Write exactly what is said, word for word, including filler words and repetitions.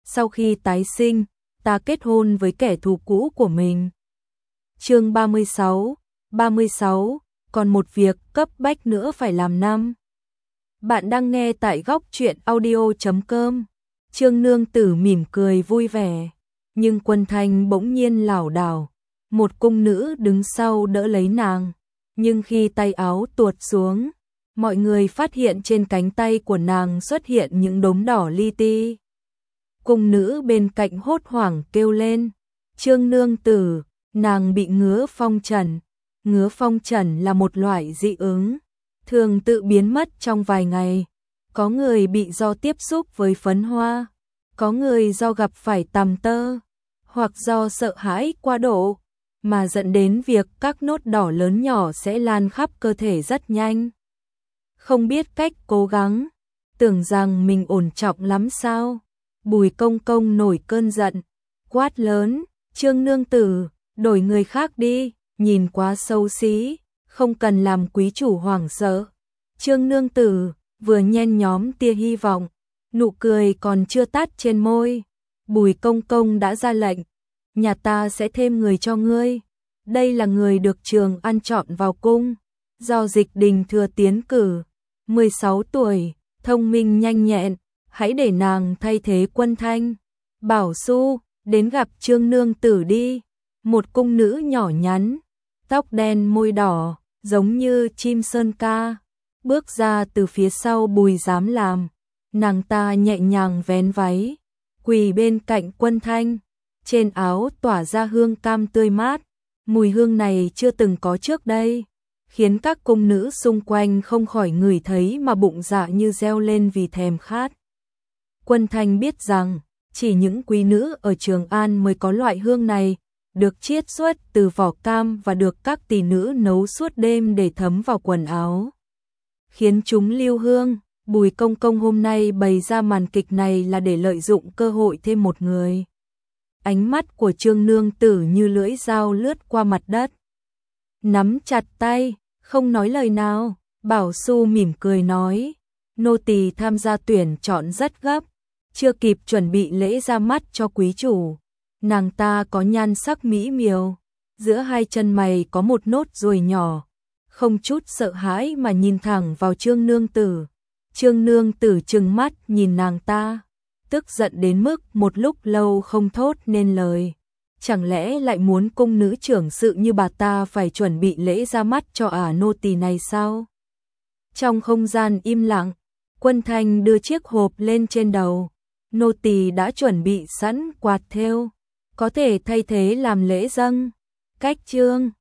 sau khi tái sinh, ta kết hôn với kẻ thù cũ của mình. Chương ba mươi sáu, ba mươi sáu, còn một việc cấp bách nữa phải làm năm. Bạn đang nghe tại góc truyện audio chấm com. Trương Nương Tử mỉm cười vui vẻ, nhưng Quân Thanh bỗng nhiên lảo đảo, một cung nữ đứng sau đỡ lấy nàng, nhưng khi tay áo tuột xuống, mọi người phát hiện trên cánh tay của nàng xuất hiện những đốm đỏ li ti. Cung nữ bên cạnh hốt hoảng kêu lên, Trương Nương Tử, nàng bị ngứa phong trần. Ngứa phong trần là một loại dị ứng, thường tự biến mất trong vài ngày. Có người bị do tiếp xúc với phấn hoa, có người do gặp phải tằm tơ, hoặc do sợ hãi quá độ, mà dẫn đến việc các nốt đỏ lớn nhỏ sẽ lan khắp cơ thể rất nhanh. Không biết cách cố gắng, tưởng rằng mình ổn trọng lắm sao? Bùi Công Công nổi cơn giận, quát lớn, Trương Nương Tử, đổi người khác đi, nhìn quá xấu xí, không cần làm quý chủ hoảng sợ. Trương Nương Tử vừa nhen nhóm tia hy vọng, nụ cười còn chưa tắt trên môi. Bùi Công Công đã ra lệnh, nhà ta sẽ thêm người cho ngươi. Đây là người được Trường An chọn vào cung, do Dịch Đình Thừa tiến cử, mười sáu tuổi, thông minh nhanh nhẹn, hãy để nàng thay thế Quân Thanh. Bảo Xu, đến gặp Trương Nương Tử đi. Một cung nữ nhỏ nhắn, tóc đen môi đỏ, giống như chim sơn ca, bước ra từ phía sau Bùi Dám Làm. Nàng ta nhẹ nhàng vén váy, quỳ bên cạnh Quân Thanh, trên áo tỏa ra hương cam tươi mát. Mùi hương này chưa từng có trước đây, khiến các cung nữ xung quanh không khỏi ngửi thấy mà bụng dạ như reo lên vì thèm khát. Quân Thanh biết rằng, chỉ những quý nữ ở Trường An mới có loại hương này, được chiết xuất từ vỏ cam và được các tỷ nữ nấu suốt đêm để thấm vào quần áo, khiến chúng lưu hương. Bùi Công Công hôm nay bày ra màn kịch này là để lợi dụng cơ hội thêm một người. Ánh mắt của Trương Nương Tử như lưỡi dao lướt qua mặt đất. Nắm chặt tay, không nói lời nào, Bảo Xu mỉm cười nói, nô tỳ tham gia tuyển chọn rất gấp, chưa kịp chuẩn bị lễ ra mắt cho quý chủ. Nàng ta có nhan sắc mỹ miều, giữa hai chân mày có một nốt ruồi nhỏ, không chút sợ hãi mà nhìn thẳng vào Trương Nương Tử. Trương Nương Tử trừng mắt nhìn nàng ta, tức giận đến mức một lúc lâu không thốt nên lời. Chẳng lẽ lại muốn cung nữ trưởng sự như bà ta phải chuẩn bị lễ ra mắt cho ả nô tỳ này sao? Trong không gian im lặng, Quân Thanh đưa chiếc hộp lên trên đầu. Nô tỳ đã chuẩn bị sẵn quạt thêu, có thể thay thế làm lễ dâng. Cách Trương